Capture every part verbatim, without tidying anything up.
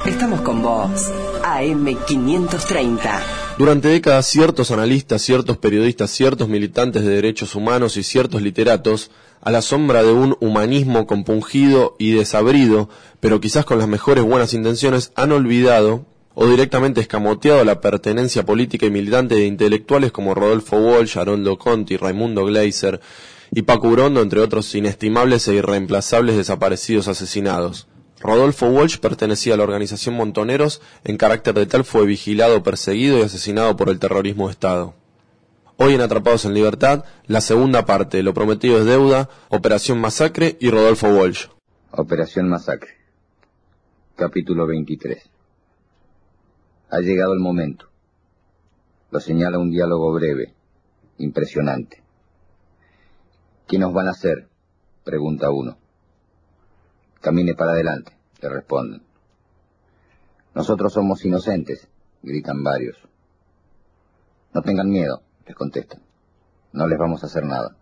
Estamos con vos. A M quinientos treinta. Durante décadas, ciertos analistas, ciertos periodistas, ciertos militantes de derechos humanos y ciertos literatos, a la sombra de un humanismo compungido y desabrido, pero quizás con las mejores buenas intenciones, han olvidado o directamente escamoteado la pertenencia política y militante de intelectuales como Rodolfo Walsh, Haroldo Conti, Raimundo Gleiser y Paco Urondo, entre otros inestimables e irreemplazables desaparecidos asesinados. Rodolfo Walsh pertenecía a la organización Montoneros, en carácter de tal fue vigilado, perseguido y asesinado por el terrorismo de Estado. Hoy en Atrapados en Libertad, la segunda parte, Lo prometido es deuda, Operación Masacre y Rodolfo Walsh. Operación Masacre, capítulo veintitrés. Ha llegado el momento. Lo señala un diálogo breve, impresionante. ¿Qué nos van a hacer?, pregunta uno. Camine para adelante, le responden. Nosotros somos inocentes, gritan varios. No tengan miedo, les contestan. No les vamos a hacer nada.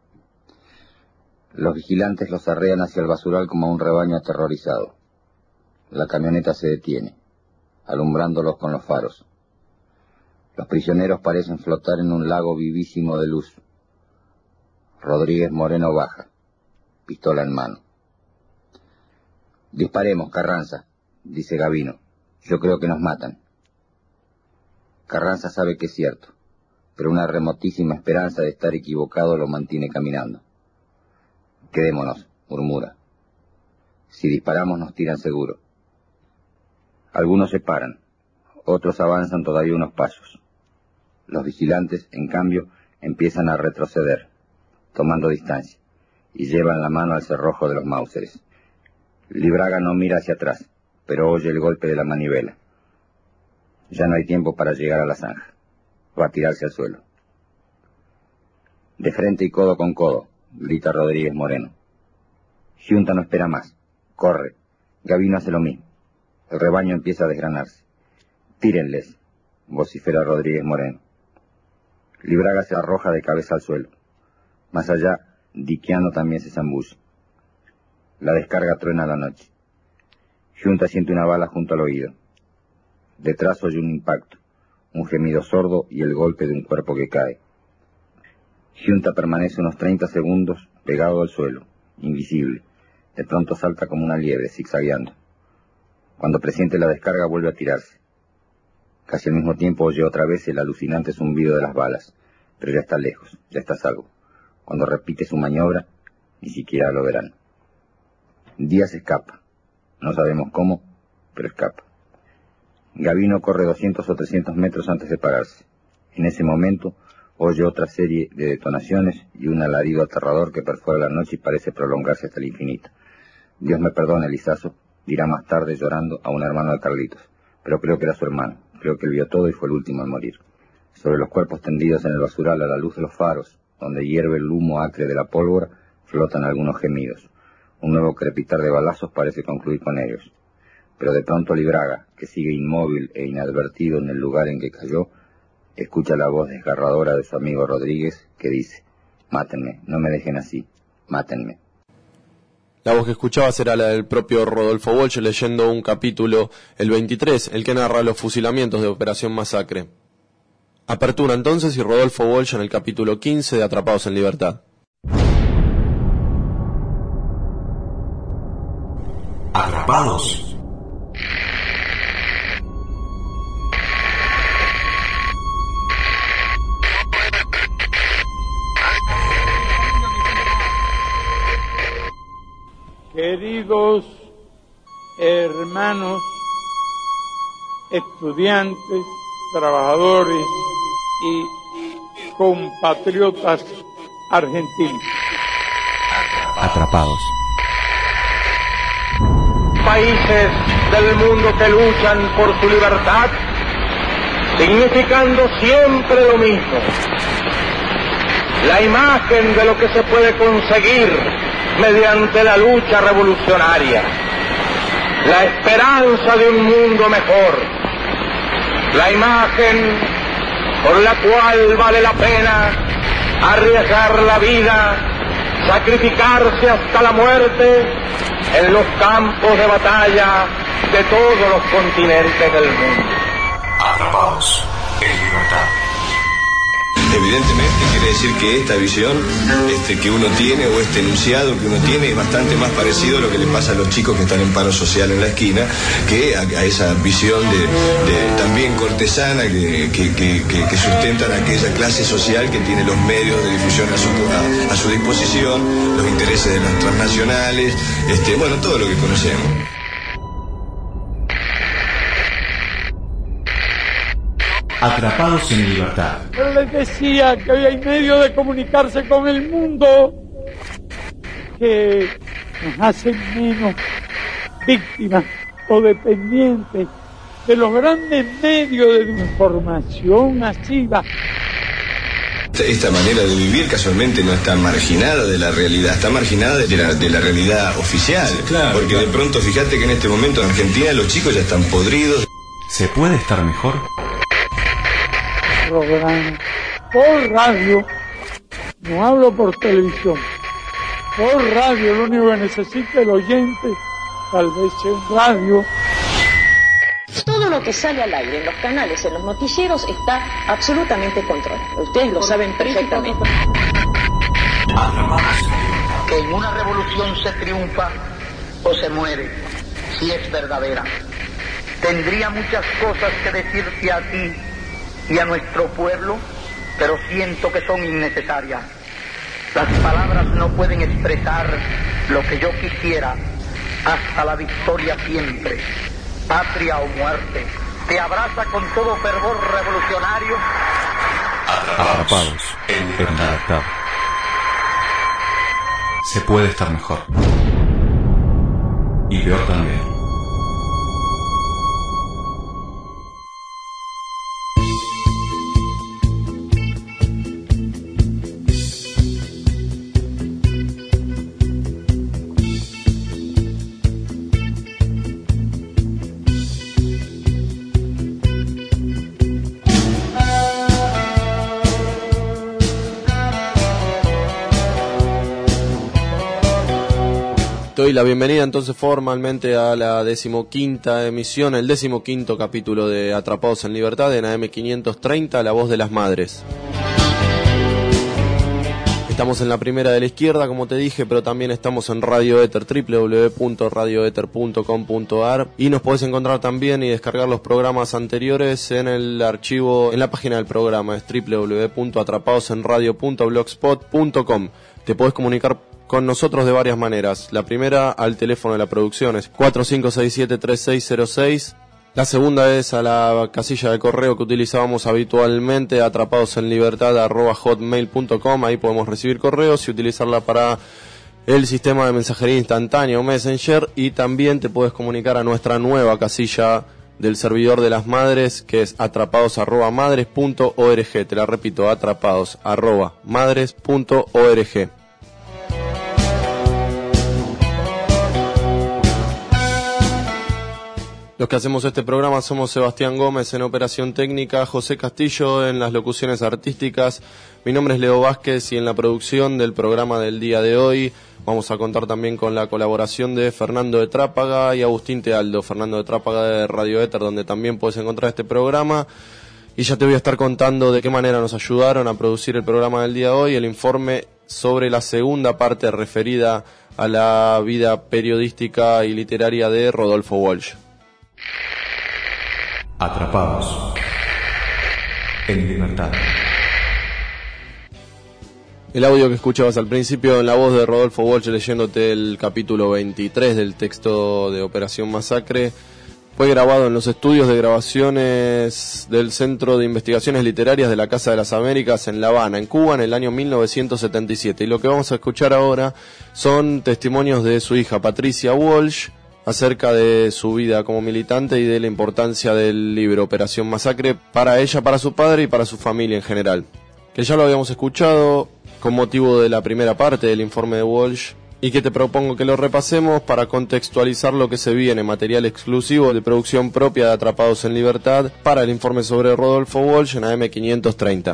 Los vigilantes los arrean hacia el basural como a un rebaño aterrorizado. La camioneta se detiene, alumbrándolos con los faros. Los prisioneros parecen flotar en un lago vivísimo de luz. Rodríguez Moreno baja, pistola en mano. Disparemos, Carranza, dice Gavino. Yo creo que nos matan. Carranza sabe que es cierto, pero una remotísima esperanza de estar equivocado lo mantiene caminando. Quedémonos, murmura. Si disparamos nos tiran seguro. Algunos se paran, otros avanzan todavía unos pasos. Los vigilantes, en cambio, empiezan a retroceder, tomando distancia, y llevan la mano al cerrojo de los Mauseres. Libraga no mira hacia atrás, pero oye el golpe de la manivela. Ya no hay tiempo para llegar a la zanja. Va a tirarse al suelo. De frente y codo con codo, grita Rodríguez Moreno. Giunta no espera más. Corre. Gavino hace lo mismo. El rebaño empieza a desgranarse. Tírenles, vocifera Rodríguez Moreno. Libraga se arroja de cabeza al suelo. Más allá, Diquiano también se zambulle. La descarga truena a la noche. Giunta siente una bala junto al oído. Detrás oye un impacto, un gemido sordo y el golpe de un cuerpo que cae. Giunta permanece unos treinta segundos pegado al suelo, invisible. De pronto salta como una liebre, zigzagueando. Cuando presiente la descarga vuelve a tirarse. Casi al mismo tiempo oye otra vez el alucinante zumbido de las balas, pero ya está lejos, ya está a salvo. Cuando repite su maniobra, ni siquiera lo verán. Díaz escapa. No sabemos cómo, pero escapa. Gavino corre doscientos o trescientos metros antes de pararse. En ese momento oye otra serie de detonaciones y un alarido aterrador que perfora la noche y parece prolongarse hasta el infinito. Dios me perdone, Lizazo, dirá más tarde llorando a un hermano de Carlitos, pero creo que era su hermano. Creo que él vio todo y fue el último en morir. Sobre los cuerpos tendidos en el basural a la luz de los faros, donde hierve el humo acre de la pólvora, flotan algunos gemidos. Un nuevo crepitar de balazos parece concluir con ellos. Pero de pronto Libraga, que sigue inmóvil e inadvertido en el lugar en que cayó, escucha la voz desgarradora de su amigo Rodríguez, que dice: mátenme, no me dejen así, mátenme. La voz que escuchabas era la del propio Rodolfo Walsh leyendo un capítulo, el veintitrés, el que narra los fusilamientos de Operación Masacre. Apertura entonces y Rodolfo Walsh en el capítulo quince de Atrapados en Libertad. Atrapados. Queridos hermanos, estudiantes, trabajadores y compatriotas argentinos. Atrapados. Países del mundo que luchan por su libertad, significando siempre lo mismo. La imagen de lo que se puede conseguir mediante la lucha revolucionaria, la esperanza de un mundo mejor, la imagen por la cual vale la pena arriesgar la vida sacrificarse hasta la muerte en los campos de batalla de todos los continentes del mundo. Atrapados en libertad. Evidentemente quiere decir que esta visión este, que uno tiene o este enunciado que uno tiene es bastante más parecido a lo que le pasa a los chicos que están en paro social en la esquina que a, a esa visión de, de también cortesana que, que, que, que sustentan aquella clase social que tiene los medios de difusión a su, a, a su disposición, los intereses de las transnacionales, este, bueno, todo lo que conocemos. Atrapados en libertad. Pero les decía que hoy hay medio de comunicarse con el mundo que nos hacen menos víctimas o dependientes de los grandes medios de información masiva. Esta manera de vivir casualmente no está marginada de la realidad, está marginada de la, de la realidad oficial. Claro, porque claro. De pronto fíjate que en este momento en Argentina los chicos ya están podridos. ¿Se puede estar mejor? Programa por radio, no hablo por televisión, por radio, lo único que necesita el oyente, tal vez en radio. Todo lo que sale al aire en los canales, en los noticieros, está absolutamente controlado. Ustedes lo saben perfectamente. Que en una revolución se triunfa o se muere, si es verdadera. Tendría muchas cosas que decirte a ti y a nuestro pueblo, pero siento que son innecesarias. Las palabras no pueden expresar lo que yo quisiera. Hasta la victoria siempre, patria o muerte. Te abraza con todo fervor revolucionario. Atrapados en libertad. Se puede estar mejor. Y peor también. Doy la bienvenida entonces formalmente a la decimoquinta emisión, el decimoquinto capítulo de Atrapados en Libertad en A M quinientos treinta, La Voz de las Madres. Estamos en la primera de la izquierda, como te dije, pero también estamos en Radio Éter, doble u doble u doble u punto radio éter punto com punto a r, y nos podés encontrar también y descargar los programas anteriores en el archivo, en la página del programa, es doble u doble u doble u punto atrapados en radio punto blogspot punto com. Te podés comunicar con nosotros de varias maneras. La primera, al teléfono de la producción, es cuatro cinco seis siete tres seis cero seis. La segunda es a la casilla de correo que utilizábamos habitualmente, atrapadosenlibertad arroba hotmail punto com. Ahí podemos recibir correos y utilizarla para el sistema de mensajería instantánea o Messenger. Y también te puedes comunicar a nuestra nueva casilla del servidor de las madres, que es atrapados arroba madres punto org. Te la repito, atrapados arroba madres punto org. Los que hacemos este programa somos Sebastián Gómez en operación técnica, José Castillo en las locuciones artísticas, mi nombre es Leo Vázquez y en la producción del programa del día de hoy vamos a contar también con la colaboración de Fernando de Trápaga y Agustín Tealdo. Fernando de Trápaga de Radio Éter, donde también puedes encontrar este programa, y ya te voy a estar contando de qué manera nos ayudaron a producir el programa del día de hoy, el informe sobre la segunda parte referida a la vida periodística y literaria de Rodolfo Walsh. Atrapados en libertad. El audio que escuchabas al principio en la voz de Rodolfo Walsh leyéndote el capítulo veintitrés del texto de Operación Masacre fue grabado en los estudios de grabaciones del Centro de Investigaciones Literarias de la Casa de las Américas en La Habana, en Cuba, en el año mil novecientos setenta y siete. Y lo que vamos a escuchar ahora son testimonios de su hija Patricia Walsh acerca de su vida como militante y de la importancia del libro Operación Masacre para ella, para su padre y para su familia en general. Que ya lo habíamos escuchado con motivo de la primera parte del informe de Walsh y que te propongo que lo repasemos para contextualizar lo que se viene, material exclusivo de producción propia de Atrapados en Libertad para el informe sobre Rodolfo Walsh en A M quinientos treinta.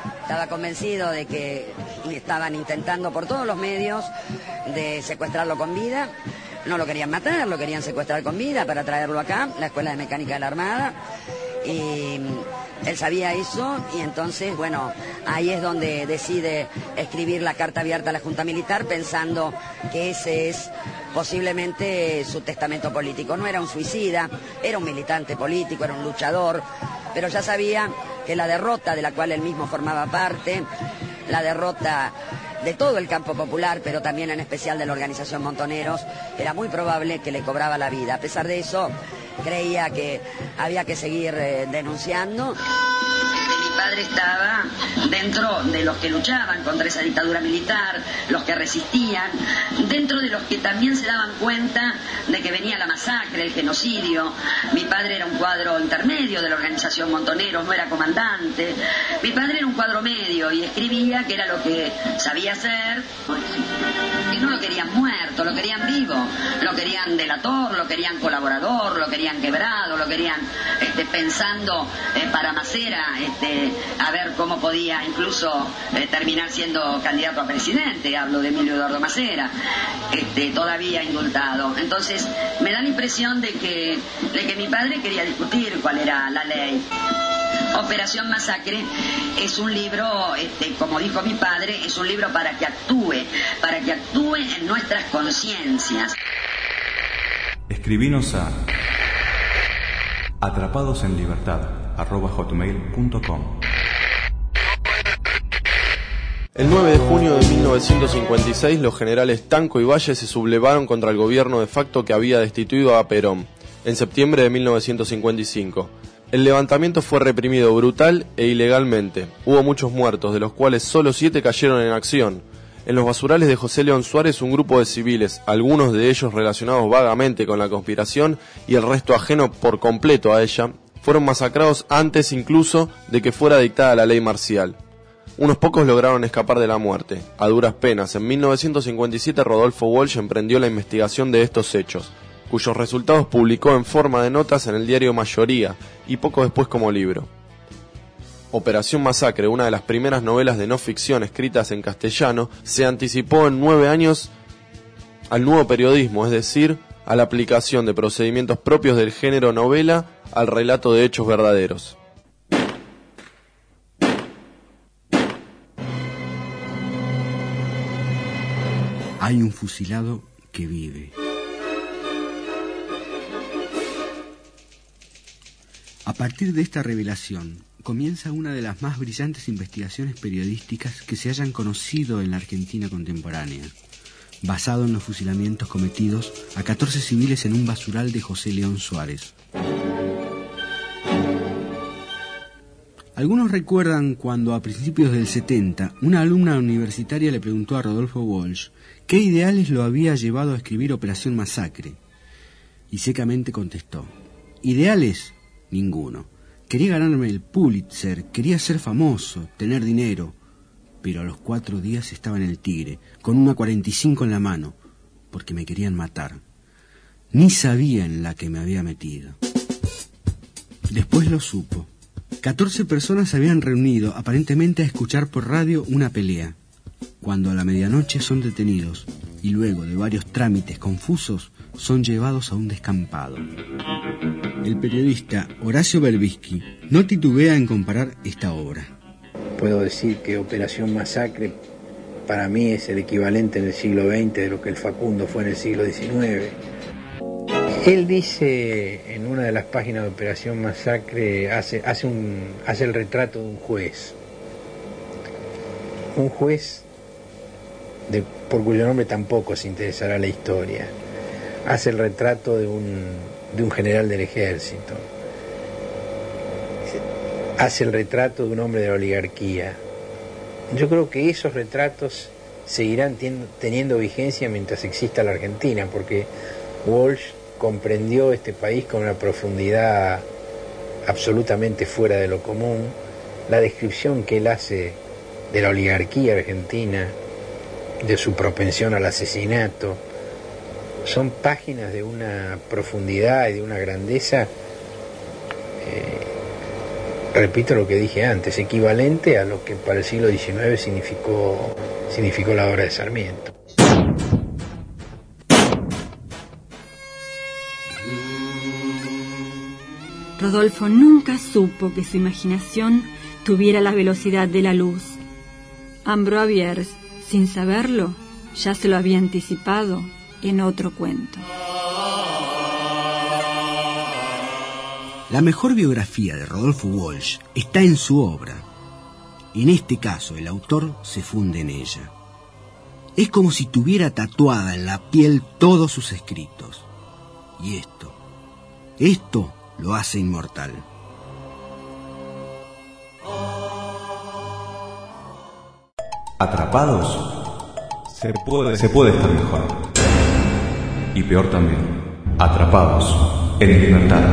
Estaba convencido de que estaban intentando por todos los medios de secuestrarlo con vida. No lo querían matar, lo querían secuestrar con vida para traerlo acá, la Escuela de Mecánica de la Armada. Y él sabía eso y entonces, bueno, ahí es donde decide escribir la carta abierta a la Junta Militar pensando que ese es posiblemente su testamento político. No era un suicida, era un militante político, era un luchador, pero ya sabía que la derrota de la cual él mismo formaba parte, la derrota de todo el campo popular, pero también en especial de la organización Montoneros, era muy probable que le cobraba la vida. A pesar de eso, creía que había que seguir eh, denunciando. Mi padre estaba dentro de los que luchaban contra esa dictadura militar, los que resistían, dentro de los que también se daban cuenta de que venía la masacre, el genocidio. Mi padre era un cuadro intermedio de la organización Montoneros, no era comandante. Mi padre era un cuadro medio y escribía que era lo que sabía hacer, que no lo querían muerto, lo querían vivo, lo querían delator, lo querían colaborador, lo querían quebrado, lo querían este, pensando eh, para Macera, este, a ver cómo podía incluso eh, terminar siendo candidato a presidente. Hablo de Emilio Eduardo Macera, este, todavía indultado. Entonces me da la impresión de que, de que mi padre quería discutir cuál era la ley. Operación Masacre es un libro, este, como dijo mi padre, es un libro para que actúe, para que actúe en nuestras conciencias. Escribinos a atrapadosenlibertad arroba hotmail punto com. El nueve de junio de mil novecientos cincuenta y seis, los generales Tanco y Valle se sublevaron contra el gobierno de facto que había destituido a Perón, en septiembre de mil novecientos cincuenta y cinco. El levantamiento fue reprimido brutal e ilegalmente. Hubo muchos muertos, de los cuales solo siete cayeron en acción. En los basurales de José León Suárez, un grupo de civiles, algunos de ellos relacionados vagamente con la conspiración y el resto ajeno por completo a ella, fueron masacrados antes incluso de que fuera dictada la ley marcial. Unos pocos lograron escapar de la muerte. A duras penas, en mil novecientos cincuenta y siete Rodolfo Walsh emprendió la investigación de estos hechos, cuyos resultados publicó en forma de notas en el diario Mayoría y poco después como libro. Operación Masacre, una de las primeras novelas de no ficción escritas en castellano, se anticipó en nueve años al nuevo periodismo, es decir, a la aplicación de procedimientos propios del género novela al relato de hechos verdaderos. Hay un fusilado que vive. A partir de esta revelación, comienza una de las más brillantes investigaciones periodísticas que se hayan conocido en la Argentina contemporánea, basado en los fusilamientos cometidos a catorce civiles en un basural de José León Suárez. Algunos recuerdan cuando a principios del setenta una alumna universitaria le preguntó a Rodolfo Walsh qué ideales lo había llevado a escribir Operación Masacre, y secamente contestó: ideales, ninguno. Quería ganarme el Pulitzer, quería ser famoso, tener dinero, pero a los cuatro días estaba en el Tigre, con una cuarenta y cinco en la mano, porque me querían matar. Ni sabía en la que me había metido. Después lo supo. Catorce personas se habían reunido, aparentemente a escuchar por radio una pelea, cuando a la medianoche son detenidos y luego de varios trámites confusos son llevados a un descampado. El periodista Horacio Berbisky no titubea en comparar esta obra. Puedo decir que Operación Masacre para mí es el equivalente en el siglo veinte de lo que el Facundo fue en el siglo diecinueve. Él dice en una de las páginas de Operación Masacre, hace, hace, un, hace el retrato de un juez. Un juez de, por cuyo nombre tampoco se interesará la historia. Hace el retrato de un, de un general del ejército. Hace el retrato de un hombre de la oligarquía. Yo creo que esos retratos seguirán ten, teniendo vigencia mientras exista la Argentina, porque Walsh comprendió este país con una profundidad absolutamente fuera de lo común. La descripción que él hace de la oligarquía argentina, de su propensión al asesinato, son páginas de una profundidad y de una grandeza eh, repito lo que dije antes, equivalente a lo que para el siglo diecinueve significó, significó la obra de Sarmiento. Rodolfo nunca supo que su imaginación tuviera la velocidad de la luz. Ambroise Bierce, sin saberlo, ya se lo había anticipado en otro cuento. La mejor biografía de Rodolfo Walsh está en su obra. En este caso, el autor se funde en ella. Es como si tuviera tatuada en la piel todos sus escritos. Y esto, esto lo hace inmortal. Atrapados, se puede, se puede estar mejor. Y peor también, atrapados en libertad.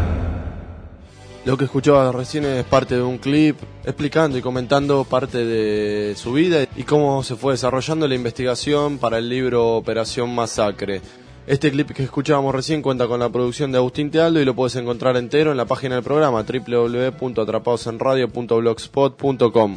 Lo que escuchaba recién es parte de un clip explicando y comentando parte de su vida y cómo se fue desarrollando la investigación para el libro Operación Masacre. Este clip que escuchábamos recién cuenta con la producción de Agustín Tealdo y lo puedes encontrar entero en la página del programa doble u doble u doble u punto atrapadosenradio punto blogspot punto com.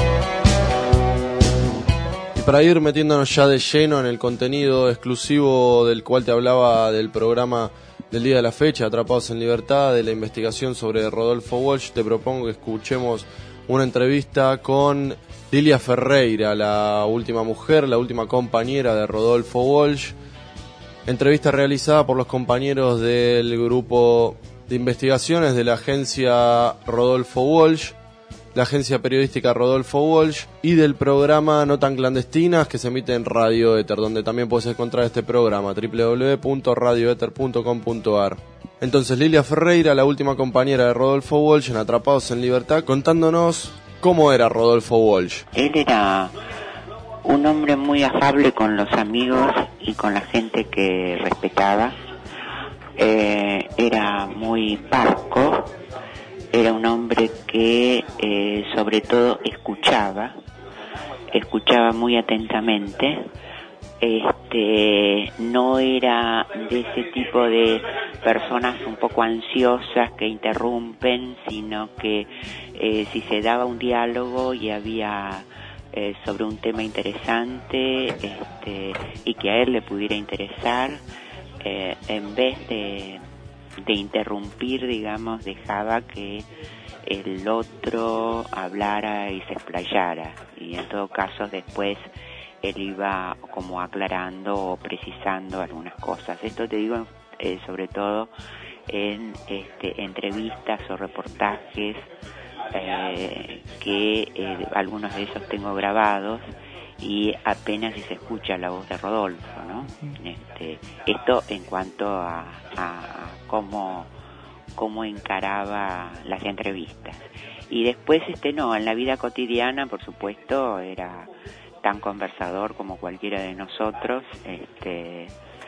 Y para ir metiéndonos ya de lleno en el contenido exclusivo del cual te hablaba del programa del día de la fecha, Atrapados en Libertad, de la investigación sobre Rodolfo Walsh, te propongo que escuchemos una entrevista con Lilia Ferreira, la última mujer, la última compañera de Rodolfo Walsh. Entrevista realizada por los compañeros del grupo de investigaciones de la agencia Rodolfo Walsh, la agencia periodística Rodolfo Walsh y del programa No Tan Clandestinas que se emite en Radio Éter, donde también puedes encontrar este programa, doble u doble u doble u punto radio éter punto com punto a r. Entonces, Lilia Ferreira, la última compañera de Rodolfo Walsh en Atrapados en Libertad, contándonos cómo era Rodolfo Walsh. Él era un hombre muy afable con los amigos y con la gente que respetaba. Eh, era muy parco. Era un hombre que eh, sobre todo escuchaba, escuchaba muy atentamente. Este, no era de ese tipo de personas un poco ansiosas que interrumpen, sino que eh, si se daba un diálogo y había eh, sobre un tema interesante este, y que a él le pudiera interesar, eh, en vez de de interrumpir, digamos, dejaba que el otro hablara y se explayara, y en todo caso después él iba como aclarando o precisando algunas cosas. Esto te digo eh, sobre todo en este, entrevistas o reportajes eh, que eh, algunos de esos tengo grabados y apenas si se escucha la voz de Rodolfo, ¿no? Este, esto en cuanto a, a, a cómo, cómo encaraba las entrevistas. Y después, este no, en la vida cotidiana, por supuesto, era tan conversador como cualquiera de nosotros, este,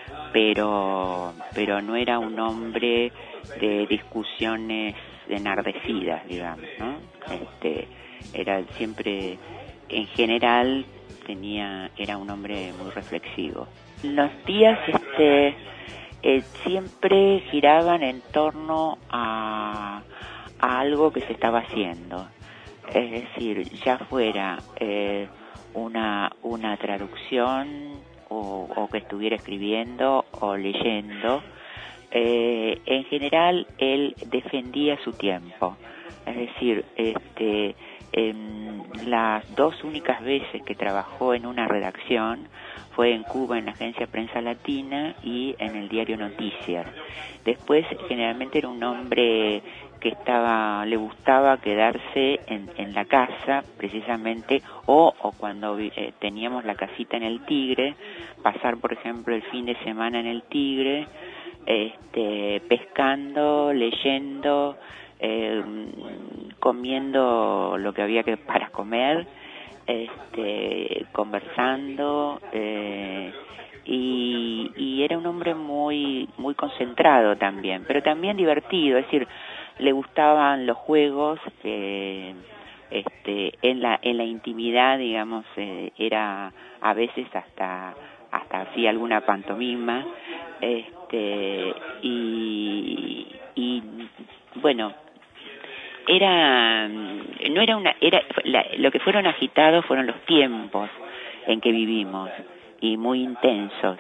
pero, pero no era un hombre de discusiones enardecidas, digamos, ¿no? Este, era siempre, en general, tenía era un hombre muy reflexivo. Los días este eh, siempre giraban en torno a, a algo que se estaba haciendo, es decir, ya fuera eh, una una traducción o, o que estuviera escribiendo o leyendo. Eh, en general él defendía su tiempo, es decir, este en las dos únicas veces que trabajó en una redacción fue en Cuba en la agencia Prensa Latina y en el diario Noticias. Después generalmente era un hombre que estaba, le gustaba quedarse en, en la casa precisamente, o, o cuando eh, teníamos la casita en el Tigre, pasar por ejemplo el fin de semana en el Tigre, este, pescando, leyendo, Eh, comiendo lo que había que para comer, este, conversando, eh, y, y era un hombre muy muy concentrado también, pero también divertido, es decir, le gustaban los juegos, eh, este, en la en la intimidad, digamos, eh, era a veces hasta hasta hacía alguna pantomima, este, y, y bueno, era, no era una, era la, lo que fueron agitados fueron los tiempos en que vivimos y muy intensos,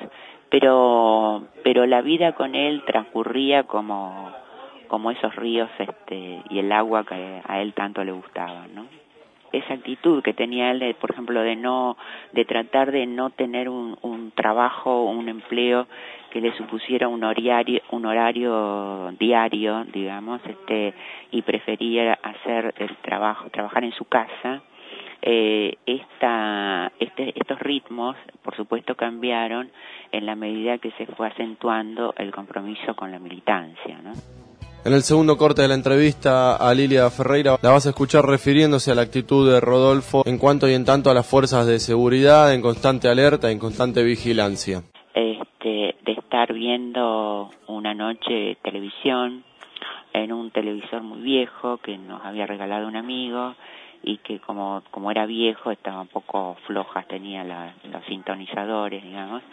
pero, pero la vida con él transcurría como, como esos ríos, este, y el agua que a él tanto le gustaba, ¿no? Esa actitud que tenía él, de, por ejemplo, de no, de tratar de no tener un, un trabajo, un empleo que le supusiera un horario, un horario diario, digamos, este, y prefería hacer el trabajo, trabajar en su casa. Eh, esta, este, estos ritmos, por supuesto, cambiaron en la medida que se fue acentuando el compromiso con la militancia, ¿no? En el segundo corte de la entrevista a Lilia Ferreira la vas a escuchar refiriéndose a la actitud de Rodolfo en cuanto y en tanto a las fuerzas de seguridad en constante alerta, en constante vigilancia. Este, de estar viendo una noche televisión en un televisor muy viejo que nos había regalado un amigo y que como, como era viejo estaba un poco flojas, tenía la, los sintonizadores, digamos,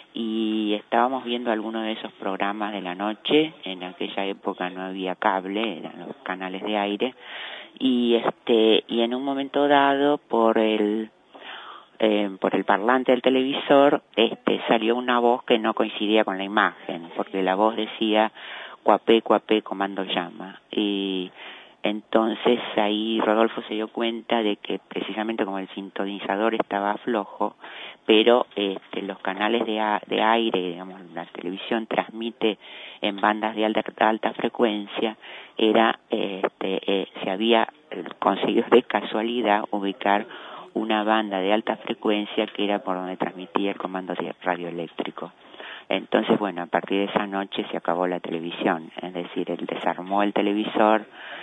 y estábamos viendo algunos de esos programas de la noche. En aquella época no había cable, eran los canales de aire, y este y en un momento dado por el eh, por el parlante del televisor este salió una voz que no coincidía con la imagen, porque la voz decía cuapé, cuapé, comando llama, y entonces ahí Rodolfo se dio cuenta de que precisamente como el sintonizador estaba flojo, pero este, los canales de, a, de aire, digamos, la televisión transmite en bandas de alta, alta frecuencia, era este, eh, se había conseguido de casualidad ubicar una banda de alta frecuencia que era por donde transmitía el comando radioeléctrico. Entonces, bueno, a partir de esa noche se acabó la televisión, es decir, él desarmó el televisor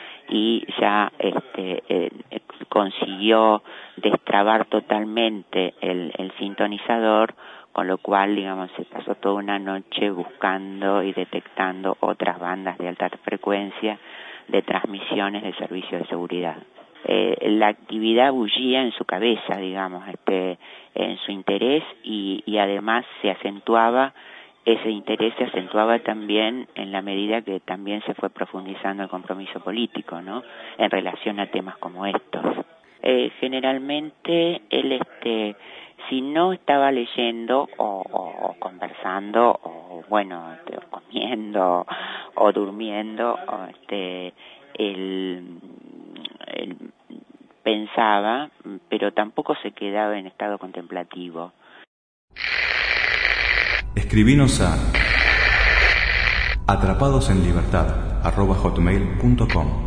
y ya este eh, consiguió destrabar totalmente el, el sintonizador, con lo cual, digamos, se pasó toda una noche buscando y detectando otras bandas de alta frecuencia de transmisiones del servicio de seguridad. Eh, la actividad bullía en su cabeza, digamos, este, en su interés, y, y además se acentuaba. Ese interés se acentuaba también en la medida que también se fue profundizando el compromiso político, ¿no?, en relación a temas como estos. Eh, generalmente él, este, si no estaba leyendo o, o, o conversando o, bueno, este, o comiendo o durmiendo, o, este, él, él pensaba, pero tampoco se quedaba en estado contemplativo. Escribinos a atrapadosenlibertad arroba hotmail punto com.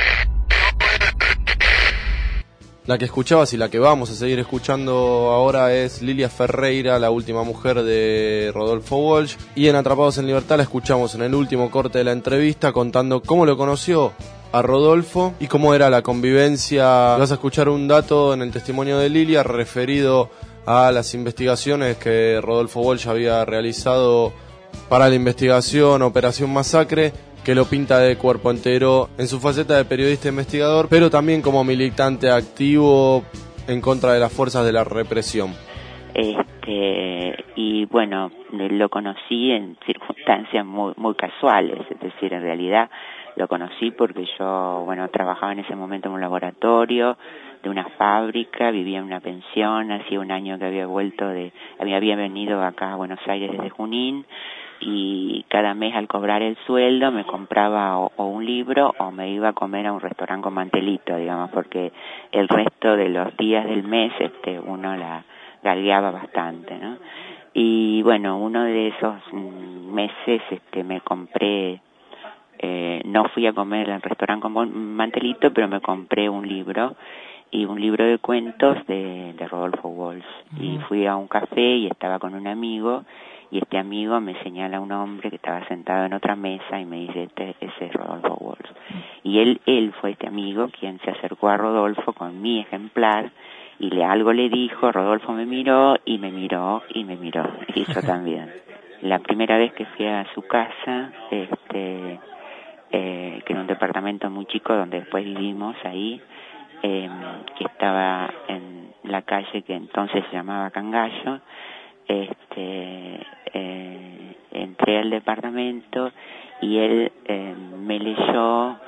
La que escuchabas y la que vamos a seguir escuchando ahora es Lilia Ferreira, la última mujer de Rodolfo Walsh, y en Atrapados en Libertad la escuchamos en el último corte de la entrevista contando cómo lo conoció a Rodolfo y cómo era la convivencia. Vas a escuchar un dato en el testimonio de Lilia referido a las investigaciones que Rodolfo Walsh había realizado para la investigación Operación Masacre, que lo pinta de cuerpo entero en su faceta de periodista investigador, pero también como militante activo en contra de las fuerzas de la represión. Este, y bueno, lo conocí en circunstancias muy, muy casuales, es decir, en realidad lo conocí porque yo, bueno, trabajaba en ese momento en un laboratorio de una fábrica, vivía en una pensión, hacía un año que había vuelto de, había, había venido acá a Buenos Aires desde Junín, y cada mes al cobrar el sueldo me compraba o, o un libro o me iba a comer a un restaurante con mantelito, digamos, porque el resto de los días del mes este uno la galgueaba bastante, ¿no? Y bueno, uno de esos meses este me compré, eh, no fui a comer al restaurante con mantelito, pero me compré un libro, y un libro de cuentos de, de Rodolfo Walsh. Uh-huh. Y fui a un café y estaba con un amigo, y este amigo me señala a un hombre que estaba sentado en otra mesa y me dice, este, ese es Rodolfo Walsh. Uh-huh. Y él, él fue este amigo quien se acercó a Rodolfo con mi ejemplar, y le algo le dijo, Rodolfo me miró, y me miró, y me miró, y yo también. La primera vez que fui a su casa, este, eh, que era un departamento muy chico donde después vivimos ahí, eh, que estaba en la calle que entonces se llamaba Cangallo, este, eh, entré al departamento y él eh, me leyó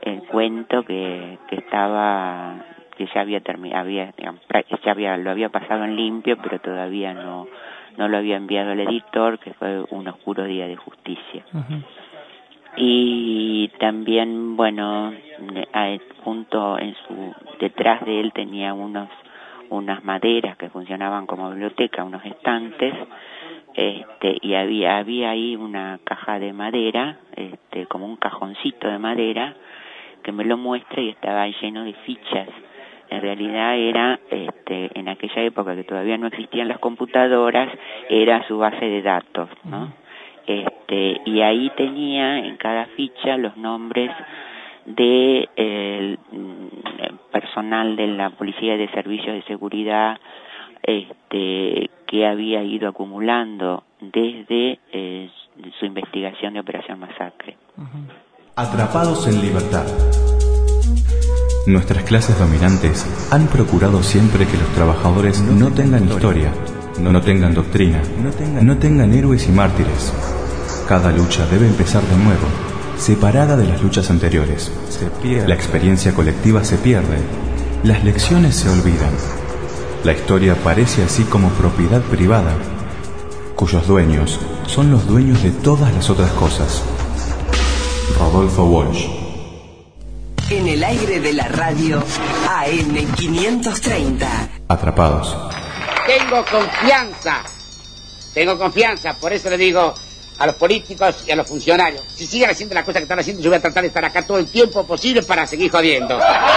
el cuento que, que estaba, que ya había terminado, había, ya había, lo había pasado en limpio, pero todavía no, no lo había enviado al editor, que fue Un oscuro día de justicia. Uh-huh. Y también, bueno, junto en su, detrás de él tenía unos, unas maderas que funcionaban como biblioteca, unos estantes, este, y había, había ahí una caja de madera, este, como un cajoncito de madera, que me lo muestra y estaba lleno de fichas. En realidad era, este, en aquella época que todavía no existían las computadoras, era su base de datos, ¿no? Este, y ahí tenía en cada ficha los nombres de el personal de la Policía de Servicios de Seguridad, este, que había ido acumulando desde eh, su investigación de Operación Masacre. Atrapados en libertad. Nuestras clases dominantes han procurado siempre que los trabajadores no tengan historia, no tengan doctrina, no tengan héroes y mártires. Cada lucha debe empezar de nuevo, separada de las luchas anteriores. La experiencia colectiva se pierde, las lecciones se olvidan. La historia parece así como propiedad privada, cuyos dueños son los dueños de todas las otras cosas. Rodolfo Walsh. En el aire de la radio A M quinientos treinta. Atrapados. Tengo confianza, tengo confianza, por eso le digo a los políticos y a los funcionarios, si siguen haciendo las cosas que están haciendo, yo voy a tratar de estar acá todo el tiempo posible para seguir jodiendo.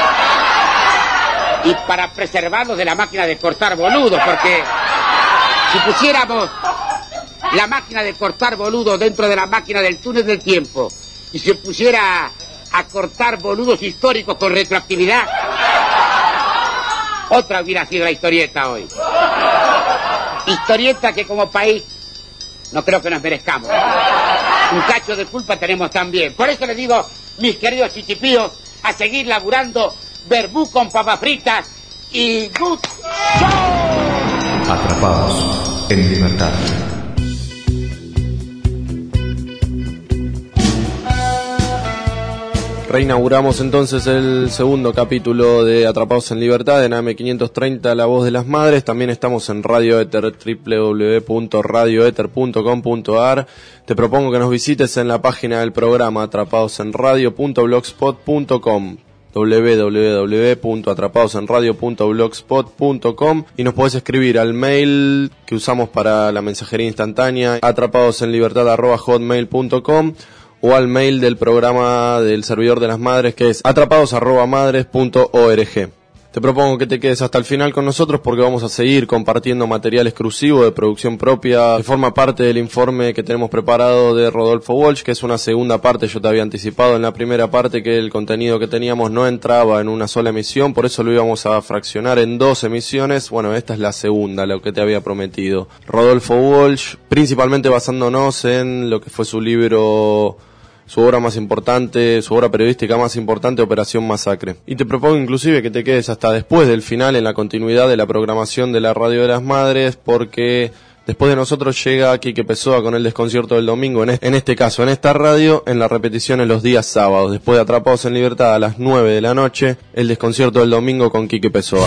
Y para preservarlos de la máquina de cortar boludos, porque si pusiéramos la máquina de cortar boludos dentro de la máquina del túnel del tiempo, y se pusiera a cortar boludos históricos con retroactividad, otra hubiera sido la historieta hoy. Historieta que como país no creo que nos merezcamos. Un cacho de culpa tenemos también. Por eso les digo, mis queridos chichipíos, a seguir laburando verbú con papas fritas y good show. Atrapados en libertad. Reinauguramos entonces el segundo capítulo de Atrapados en Libertad en A M quinientos treinta, La Voz de las Madres. También estamos en Radio Éter, doble u doble u doble u punto radio éter punto com punto a r. Te propongo que nos visites en la página del programa atrapadosenradio punto blogspot punto com, doble u doble u doble u punto atrapadosenradio punto blogspot punto com, y nos podés escribir al mail que usamos para la mensajería instantánea, atrapadosenlibertad arroba hotmail punto com, o al mail del programa del servidor de las madres, que es atrapados arroba madres punto org. Te propongo que te quedes hasta el final con nosotros porque vamos a seguir compartiendo material exclusivo de producción propia que forma parte del informe que tenemos preparado de Rodolfo Walsh, que es una segunda parte. Yo te había anticipado en la primera parte que el contenido que teníamos no entraba en una sola emisión, por eso lo íbamos a fraccionar en dos emisiones. Bueno, esta es la segunda, lo que te había prometido. Rodolfo Walsh, principalmente basándonos en lo que fue su libro, su obra más importante, su obra periodística más importante, Operación Masacre. Y te propongo inclusive que te quedes hasta después del final en la continuidad de la programación de la Radio de las Madres, porque después de nosotros llega Quique Pessoa con el Desconcierto del Domingo, en este, en este caso, en esta radio, en la repetición en los días sábados. Después de Atrapados en Libertad a las nueve de la noche, el Desconcierto del Domingo con Quique Pessoa.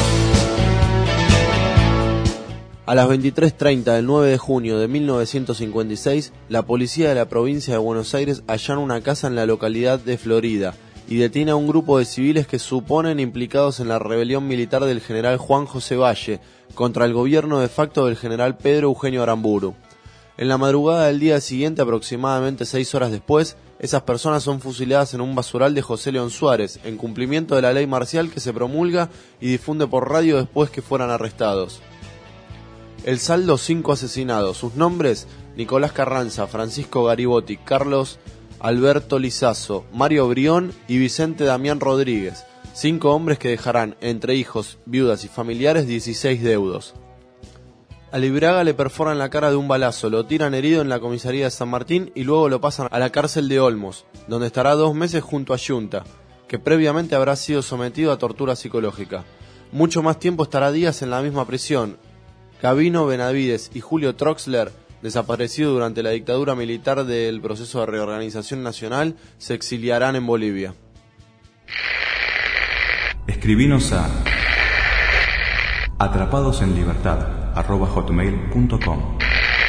A las veintitrés treinta del nueve de junio de mil novecientos cincuenta y seis, la policía de la provincia de Buenos Aires allana una casa en la localidad de Florida y detiene a un grupo de civiles que suponen implicados en la rebelión militar del general Juan José Valle contra el gobierno de facto del general Pedro Eugenio Aramburu. En la madrugada del día siguiente, aproximadamente seis horas después, esas personas son fusiladas en un basural de José León Suárez, en cumplimiento de la ley marcial que se promulga y difunde por radio después que fueran arrestados. El saldo: cinco asesinados. Sus nombres: Nicolás Carranza, Francisco Garibotti, Carlos Alberto Lizazo, Mario Brión y Vicente Damián Rodríguez. Cinco hombres que dejarán, entre hijos, viudas y familiares, dieciséis deudos. A Libraga le perforan la cara de un balazo, lo tiran herido en la comisaría de San Martín y luego lo pasan a la cárcel de Olmos, donde estará dos meses junto a Yunta, que previamente habrá sido sometido a tortura psicológica. Mucho más tiempo estará Díaz en la misma prisión. Gabino Benavides y Julio Troxler, desaparecidos durante la dictadura militar del proceso de reorganización nacional, se exiliarán en Bolivia. Escribinos a atrapadosenlibertad arroba hotmail punto com.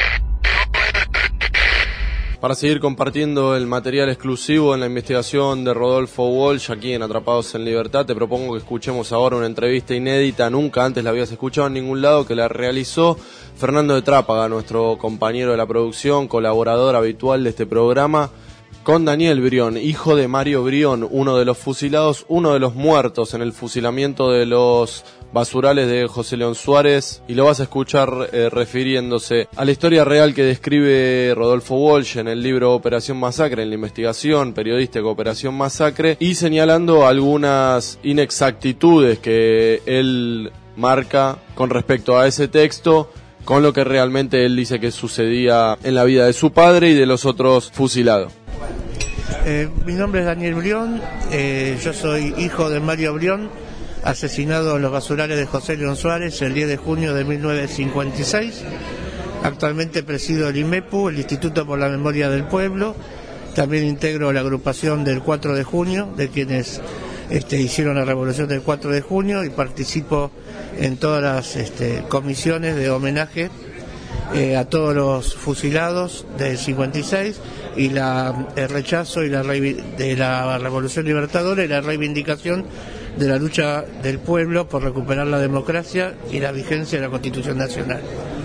Para seguir compartiendo el material exclusivo en la investigación de Rodolfo Walsh aquí en Atrapados en Libertad, te propongo que escuchemos ahora una entrevista inédita, nunca antes la habías escuchado en ningún lado, que la realizó Fernando de Trápaga, nuestro compañero de la producción, colaborador habitual de este programa, con Daniel Brión, hijo de Mario Brión, uno de los fusilados, uno de los muertos en el fusilamiento de los basurales de José León Suárez, y lo vas a escuchar eh, refiriéndose a la historia real que describe Rodolfo Walsh en el libro Operación Masacre, en la investigación periodística Operación Masacre, y señalando algunas inexactitudes que él marca con respecto a ese texto, con lo que realmente él dice que sucedía en la vida de su padre y de los otros fusilados. Eh, mi nombre es Daniel Brión, eh, yo soy hijo de Mario Brión, asesinado en los basurales de José León Suárez el diez de junio de mil novecientos cincuenta y seis. Actualmente presido el IMEPU, el Instituto por la Memoria del Pueblo. También integro la agrupación del cuatro de junio, de quienes este, hicieron la revolución del cuatro de junio, y participo en todas las este, comisiones de homenaje eh, a todos los fusilados del cincuenta y seis, y la, el rechazo y la de la Revolución Libertadora y la reivindicación de la lucha del pueblo por recuperar la democracia y la vigencia de la Constitución Nacional.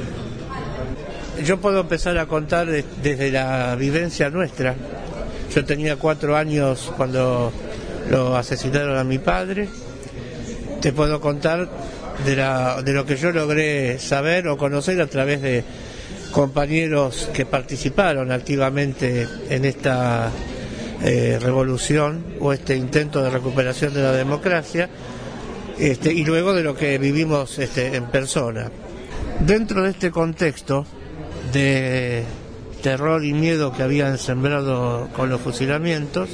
Yo puedo empezar a contar de, desde la vivencia nuestra. Yo tenía cuatro años cuando lo asesinaron a mi padre. Te puedo contar de, la, de lo que yo logré saber o conocer a través de compañeros que participaron activamente en esta eh, revolución o este intento de recuperación de la democracia, este, y luego de lo que vivimos este, en persona. Dentro de este contexto de terror y miedo que habían sembrado con los fusilamientos,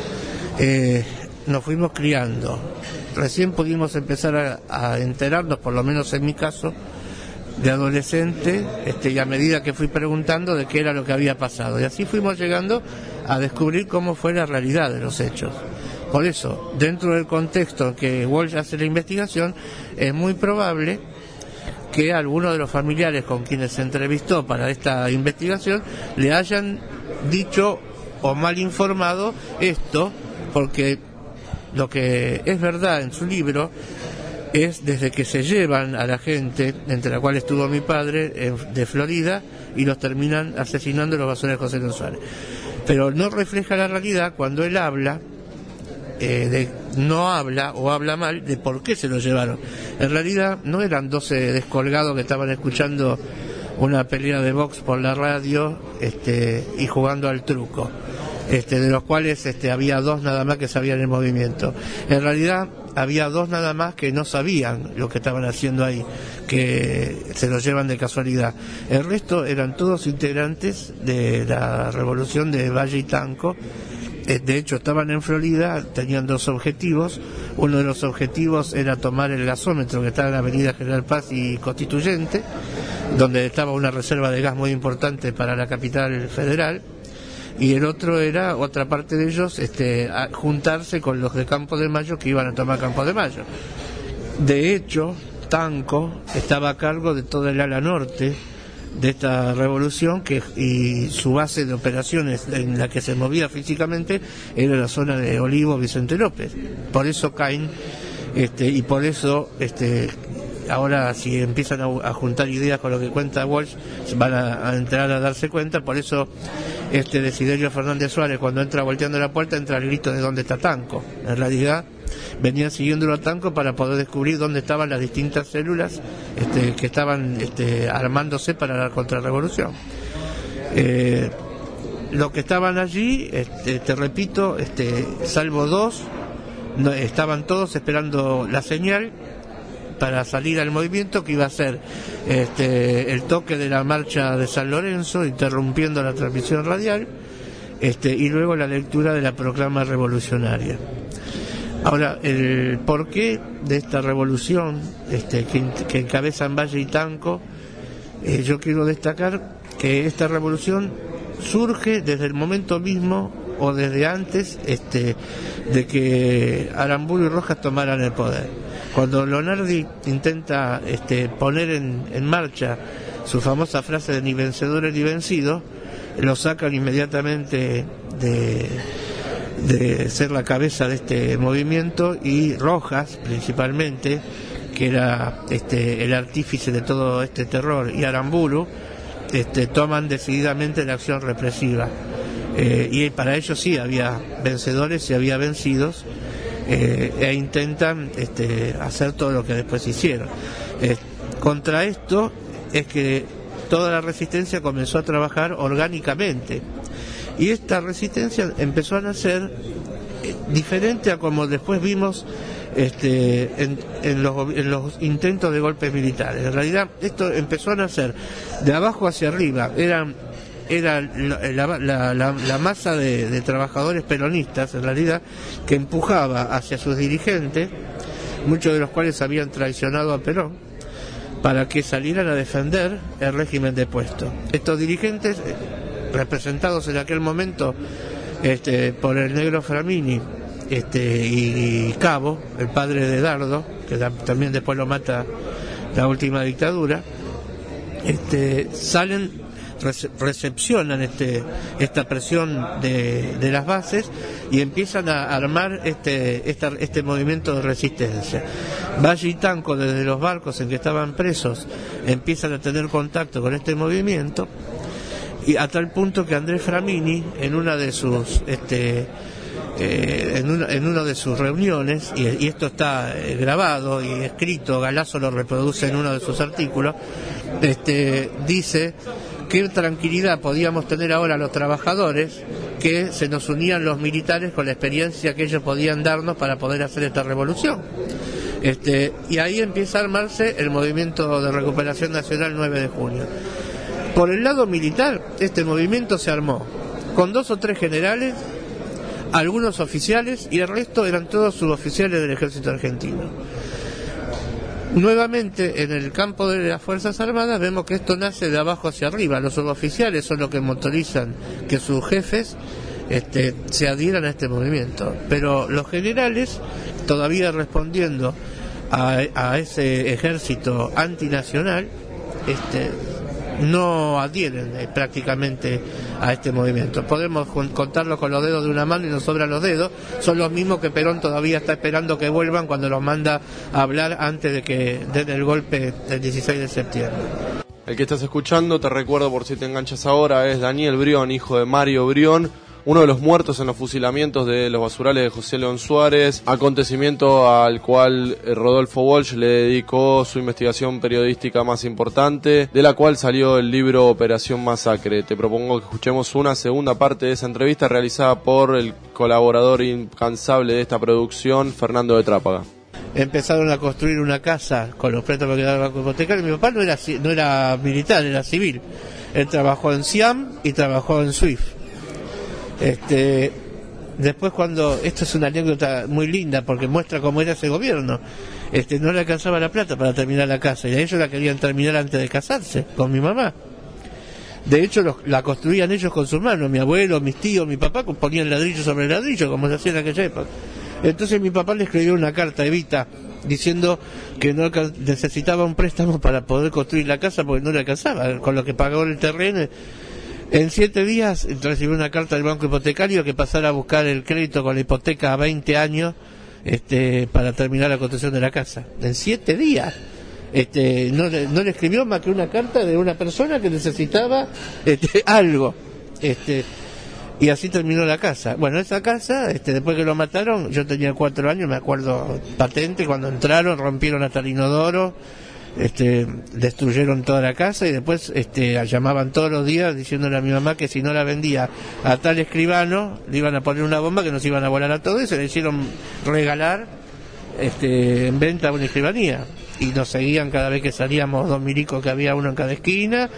eh, nos fuimos criando. Recién pudimos empezar a, a enterarnos, por lo menos en mi caso, de adolescente, este, y a medida que fui preguntando de qué era lo que había pasado. Y así fuimos llegando a descubrir cómo fue la realidad de los hechos. Por eso, dentro del contexto en que Walsh hace la investigación, es muy probable que algunos de los familiares con quienes se entrevistó para esta investigación le hayan dicho o mal informado esto, porque lo que es verdad en su libro es desde que se llevan a la gente, entre la cual estuvo mi padre, de Florida, y los terminan asesinando en los basurales de José León Suárez. Pero no refleja la realidad cuando él habla, eh, de, no habla o habla mal de por qué se los llevaron. En realidad no eran doce descolgados que estaban escuchando una pelea de box por la radio este, y jugando al truco. Este, de los cuales este, había dos nada más que sabían el movimiento. En realidad había dos nada más que no sabían lo que estaban haciendo ahí, que se los llevan de casualidad. El resto eran todos integrantes de la revolución de Valle y Tanco. De hecho, estaban en Florida, tenían dos objetivos. Uno de los objetivos era tomar el gasómetro que está en la avenida General Paz y Constituyente, donde estaba una reserva de gas muy importante para la capital federal. Y el otro era, otra parte de ellos, este, a juntarse con los de Campo de Mayo que iban a tomar Campo de Mayo. De hecho, Tanco estaba a cargo de toda el ala norte de esta revolución, que y su base de operaciones en la que se movía físicamente era la zona de Olivo, Vicente López. Por eso caen, este, y por eso este, ahora si empiezan a, a juntar ideas con lo que cuenta Walsh, van a, a entrar a darse cuenta. Por eso este Desiderio Fernández Suárez, cuando entra volteando la puerta, entra el grito de ¿dónde está Tanco? En realidad venían siguiéndolo a Tanco para poder descubrir dónde estaban las distintas células este, que estaban este, armándose para la contrarrevolución. Eh, los que estaban allí, este, te repito, este, salvo dos, no, estaban todos esperando la señal para salir al movimiento, que iba a ser este, el toque de la marcha de San Lorenzo, interrumpiendo la transmisión radial, este, y luego la lectura de la proclama revolucionaria. Ahora, el porqué de esta revolución este, que, que encabezan Valle y Tanco, eh, yo quiero destacar que esta revolución surge desde el momento mismo o desde antes este, de que Aramburu y Rojas tomaran el poder. Cuando Lonardi intenta este, poner en, en marcha su famosa frase de ni vencedores ni vencidos, lo sacan inmediatamente de, de ser la cabeza de este movimiento, y Rojas principalmente, que era este, el artífice de todo este terror, y Aramburu este, toman decididamente la acción represiva. Eh, y para ellos sí había vencedores y había vencidos, eh, e intentan este, hacer todo lo que después hicieron. Eh, contra esto es que toda la resistencia comenzó a trabajar orgánicamente, y esta resistencia empezó a nacer eh, diferente a como después vimos este, en, en, los, en los intentos de golpes militares. En realidad esto empezó a nacer de abajo hacia arriba. Eran era la, la, la, la masa de, de trabajadores peronistas, en realidad, que empujaba hacia sus dirigentes, muchos de los cuales habían traicionado a Perón, para que salieran a defender el régimen depuesto. Estos dirigentes, representados en aquel momento este, por el negro Framini este, y, y Cabo, el padre de Dardo, que da, también después lo mata la última dictadura, este, salen recepcionan este, esta presión de, de las bases y empiezan a armar este, esta, este movimiento de resistencia. Valle y Tanco, desde los barcos en que estaban presos, empiezan a tener contacto con este movimiento, y a tal punto que Andrés Framini, en una de sus este, eh, en, una, en una de sus reuniones, y, y esto está eh, grabado y escrito, Galazo lo reproduce en uno de sus artículos, este, dice: qué tranquilidad podíamos tener ahora los trabajadores, que se nos unían los militares con la experiencia que ellos podían darnos para poder hacer esta revolución. Este, y ahí empieza a armarse el movimiento de recuperación nacional nueve de junio. Por el lado militar, este movimiento se armó con dos o tres generales, algunos oficiales, y el resto eran todos suboficiales del ejército argentino. Nuevamente, en el campo de las Fuerzas Armadas vemos que esto nace de abajo hacia arriba. Los suboficiales son los que motorizan que sus jefes este, se adhieran a este movimiento, pero los generales, todavía respondiendo a, a ese ejército antinacional, este, no adhieren eh, prácticamente a este movimiento. Podemos contarlo con los dedos de una mano y nos sobran los dedos. Son los mismos que Perón todavía está esperando que vuelvan cuando los manda a hablar antes de que den el golpe del dieciséis de septiembre. El que estás escuchando, te recuerdo por si te enganchas ahora, es Daniel Brión, hijo de Mario Brión, uno de los muertos en los fusilamientos de los basurales de José León Suárez, acontecimiento al cual Rodolfo Walsh le dedicó su investigación periodística más importante, de la cual salió el libro Operación Masacre. Te propongo que escuchemos una segunda parte de esa entrevista realizada por el colaborador incansable de esta producción, Fernando de Trápaga. Empezaron a construir una casa con los préstamos que daba el banco hipotecario. Mi papá no era, no era militar, era civil. Él trabajó en Siam y trabajó en SWIFT. Este, después, cuando, esto es una anécdota muy linda porque muestra cómo era ese gobierno, este, no le alcanzaba la plata para terminar la casa, y ellos la querían terminar antes de casarse con mi mamá. De hecho, los, la construían ellos con sus manos, mi abuelo, mis tíos, mi papá ponían ladrillo sobre ladrillo, como se hacía en aquella época. Entonces mi papá le escribió una carta a Evita diciendo que no necesitaba un préstamo para poder construir la casa porque no le alcanzaba con lo que pagó el terreno. En siete días recibió una carta del banco hipotecario que pasara a buscar el crédito con la hipoteca a veinte años este, para terminar la construcción de la casa. En siete días. Este, no, le, no le escribió más que una carta de una persona que necesitaba este, algo. Este, y así terminó la casa. Bueno, esa casa, este, después que lo mataron, yo tenía cuatro años, me acuerdo patente, cuando entraron, rompieron hasta el inodoro, este, destruyeron toda la casa y después este, llamaban todos los días diciéndole a mi mamá que si no la vendía a tal escribano le iban a poner una bomba que nos iban a volar a todos, y se le hicieron regalar este, en venta una escribanía, y nos seguían cada vez que salíamos, dos milicos que había uno en cada esquina.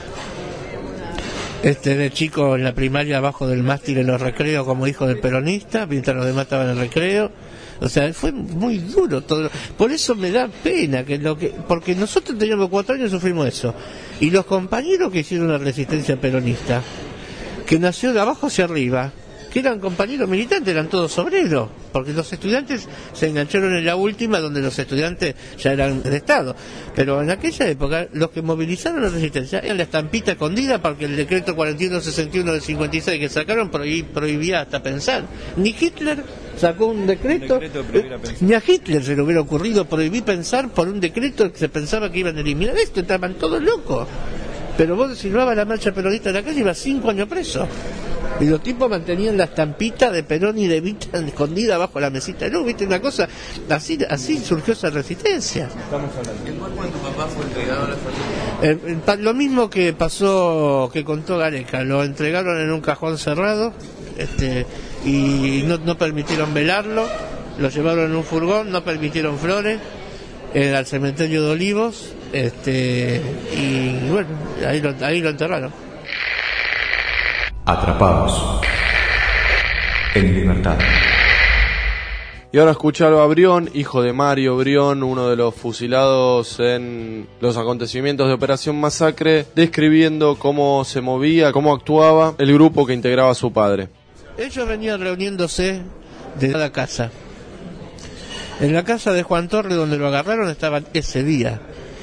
Este, de chico en la primaria abajo del mástil en los recreos como hijo del peronista, mientras los demás estaban en el recreo. O sea, fue muy duro todo. Por eso me da pena que lo que, porque nosotros teníamos cuatro años y sufrimos eso. Y los compañeros que hicieron la resistencia peronista, que nació de abajo hacia arriba, que eran compañeros militantes, eran todos obreros, porque los estudiantes se engancharon en la última, donde los estudiantes ya eran de Estado. Pero en aquella época, los que movilizaron la resistencia eran la estampita escondida, porque el decreto cuarenta y uno sesenta y uno del cincuenta y seis que sacaron prohib- prohibía hasta pensar. Ni Hitler sacó un decreto, un decreto eh, ni a Hitler se le hubiera ocurrido prohibir pensar por un decreto que se pensaba que iban a eliminar esto, estaban todos locos. Pero vos silbabas la marcha peronista en la calle y ibas cinco años preso. Y los tipos mantenían la estampita de Perón y de Evita escondida bajo la mesita de luz, ¿viste? Una cosa, así así surgió esa resistencia. Estamos hablando. ¿El cuerpo de tu papá fue entregado a la familia? Eh, lo mismo que pasó, que contó Gareca, lo entregaron en un cajón cerrado, este, y no, no permitieron velarlo, lo llevaron en un furgón, no permitieron flores, eh, al cementerio de Olivos, este, y bueno, ahí lo, ahí lo enterraron. Atrapados en libertad. Y ahora escuchalo a Brión, hijo de Mario Brión, uno de los fusilados en los acontecimientos de Operación Masacre, describiendo cómo se movía, cómo actuaba el grupo que integraba a su padre. Ellos venían reuniéndose de cada casa. En la casa de Juan Torres, donde lo agarraron, estaban ese día.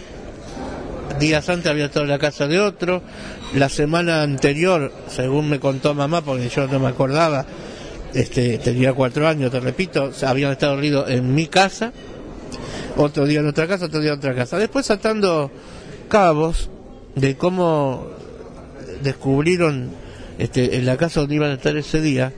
Días antes había estado en la casa de otro. La semana anterior, según me contó mamá, porque yo no me acordaba, este, tenía cuatro años, te repito, habían estado reunidos en mi casa, otro día en otra casa, otro día en otra casa. Después atando cabos de cómo descubrieron este, en la casa donde iban a estar ese día,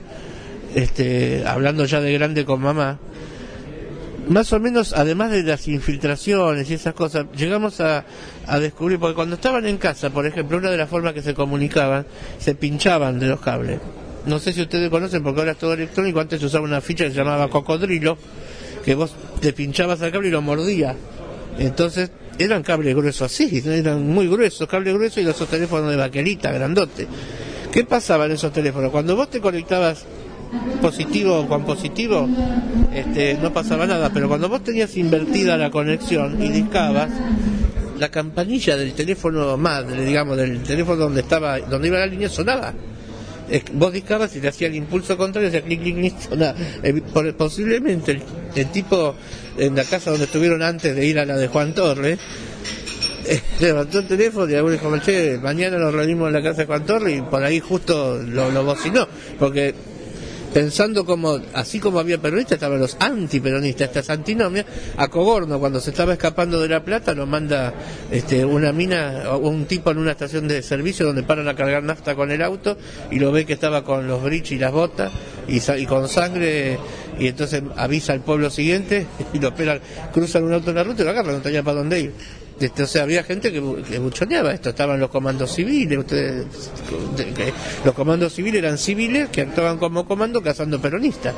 este, hablando ya de grande con mamá, más o menos, además de las infiltraciones y esas cosas, llegamos a, a descubrir, porque cuando estaban en casa, por ejemplo, una de las formas que se comunicaban, se pinchaban de los cables. No sé si ustedes conocen, porque ahora es todo electrónico. Antes se usaba una ficha que se llamaba cocodrilo, que vos te pinchabas al cable y lo mordías. Entonces, eran cables gruesos así, eran muy gruesos, cables gruesos, y esos teléfonos de baquelita, grandote. ¿Qué pasaba en esos teléfonos? Cuando vos te conectabas positivo o con positivo, este, no pasaba nada, pero cuando vos tenías invertida la conexión y discabas, la campanilla del teléfono madre, digamos, del teléfono donde estaba, donde iba la línea, sonaba. Es, vos discabas y le hacía el impulso contrario, hacía clic, clic, clic, sonaba. Eh, por, posiblemente el, el tipo en la casa donde estuvieron antes de ir a la de Juan Torres, eh, levantó el teléfono y alguien dijo, che, mañana nos reunimos en la casa de Juan Torres, y por ahí justo lo, lo bocinó, porque pensando como, así como había peronistas, estaban los antiperonistas, estas antinomias. A Cogorno, cuando se estaba escapando de La Plata, lo manda este, una mina, un tipo en una estación de servicio donde paran a cargar nafta con el auto, y lo ve que estaba con los briches y las botas, y, y con sangre, y entonces avisa al pueblo siguiente, y lo esperan, cruzan un auto en la ruta y lo agarran, no tenía para dónde ir. Este, o sea, había gente que, que buchoneaba esto. Estaban los comandos civiles, ustedes, que, los comandos civiles eran civiles que actuaban como comando cazando peronistas,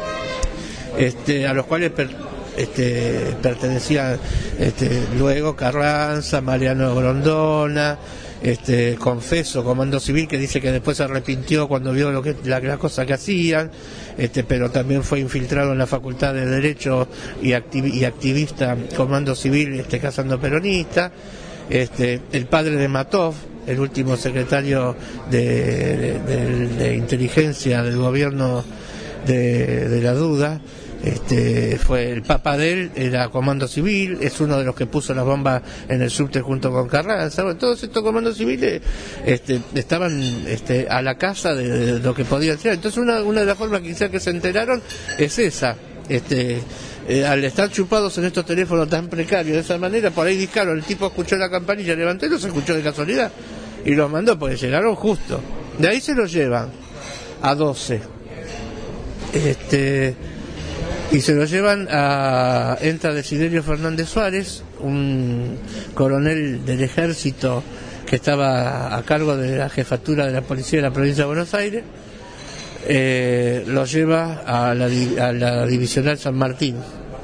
este, a los cuales per, este, pertenecían este, luego Carranza, Mariano Grondona, este, Confeso, comando civil, que dice que después se arrepintió cuando vio lo que la, la cosa que hacían, este, pero también fue infiltrado en la Facultad de Derecho y, activ, y activista comando civil, este, cazando peronista, este, el padre de Matov, el último secretario de, de, de, de inteligencia del gobierno de, de la Duda, este, fue el papá de él, era comando civil, es uno de los que puso las bombas en el subte junto con Carranza. Bueno, todos estos comandos civiles este, estaban este, a la casa de, de lo que podían ser. Entonces una, una de las formas quizás que se enteraron es esa, este, eh, al estar chupados en estos teléfonos tan precarios de esa manera, por ahí discaron, el tipo escuchó la campanilla, levantó y los escuchó de casualidad y los mandó porque llegaron justo. De ahí se los llevan a doce, este, y se lo llevan a, entra Desiderio Fernández Suárez, un coronel del ejército que estaba a cargo de la jefatura de la policía de la provincia de Buenos Aires, eh, lo lleva a la, a la divisional San Martín.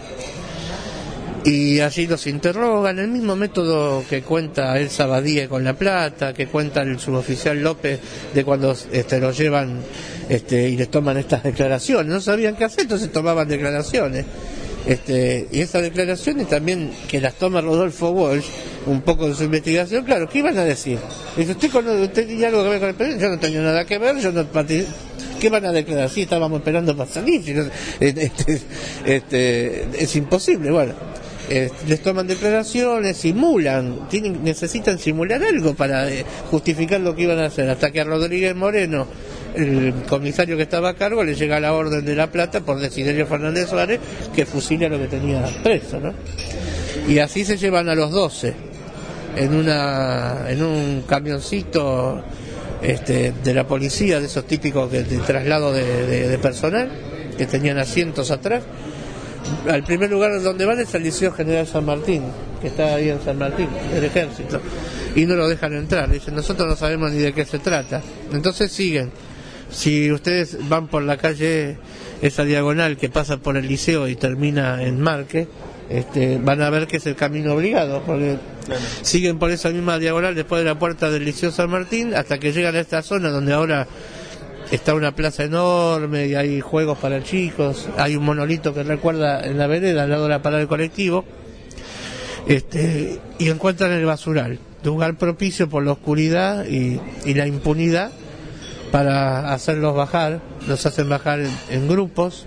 Y allí los interrogan, el mismo método que cuenta Elsa Badía con La Plata, que cuenta el suboficial López de cuando este, los llevan este, y les toman estas declaraciones. No sabían qué hacer, entonces tomaban declaraciones. Este, y esas declaraciones también que las toma Rodolfo Walsh, un poco de su investigación, claro, ¿qué iban a decir? Dice, ¿usted, con, usted tenía algo que ver con el periodismo? Yo no tenía nada que ver, yo no participé. ¿qué van a declarar? Sí, estábamos esperando para salir. Este, este, es imposible, bueno. Eh, les toman declaraciones, simulan, tienen, necesitan simular algo para eh, justificar lo que iban a hacer, hasta que a Rodríguez Moreno, el comisario que estaba a cargo, le llega la orden de La Plata por Desiderio Fernández Suárez que fusile a lo que tenía preso, ¿no? Y así se llevan a los doce en una en un camioncito este, de la policía, de esos típicos de, de traslado de, de, de personal, que tenían asientos atrás. Al primer lugar donde van es al Liceo General San Martín, que está ahí en San Martín, el ejército, y no lo dejan entrar. Dicen, nosotros no sabemos ni de qué se trata. Entonces siguen. Si ustedes van por la calle, esa diagonal que pasa por el liceo y termina en Marque, este, van a ver que es el camino obligado, porque claro, siguen por esa misma diagonal después de la puerta del Liceo San Martín hasta que llegan a esta zona donde ahora está una plaza enorme y hay juegos para chicos, hay un monolito que recuerda en la vereda al lado de la parada del colectivo, este, y encuentran el basural, lugar propicio por la oscuridad y, y la impunidad para hacerlos bajar. Los hacen bajar en, en grupos.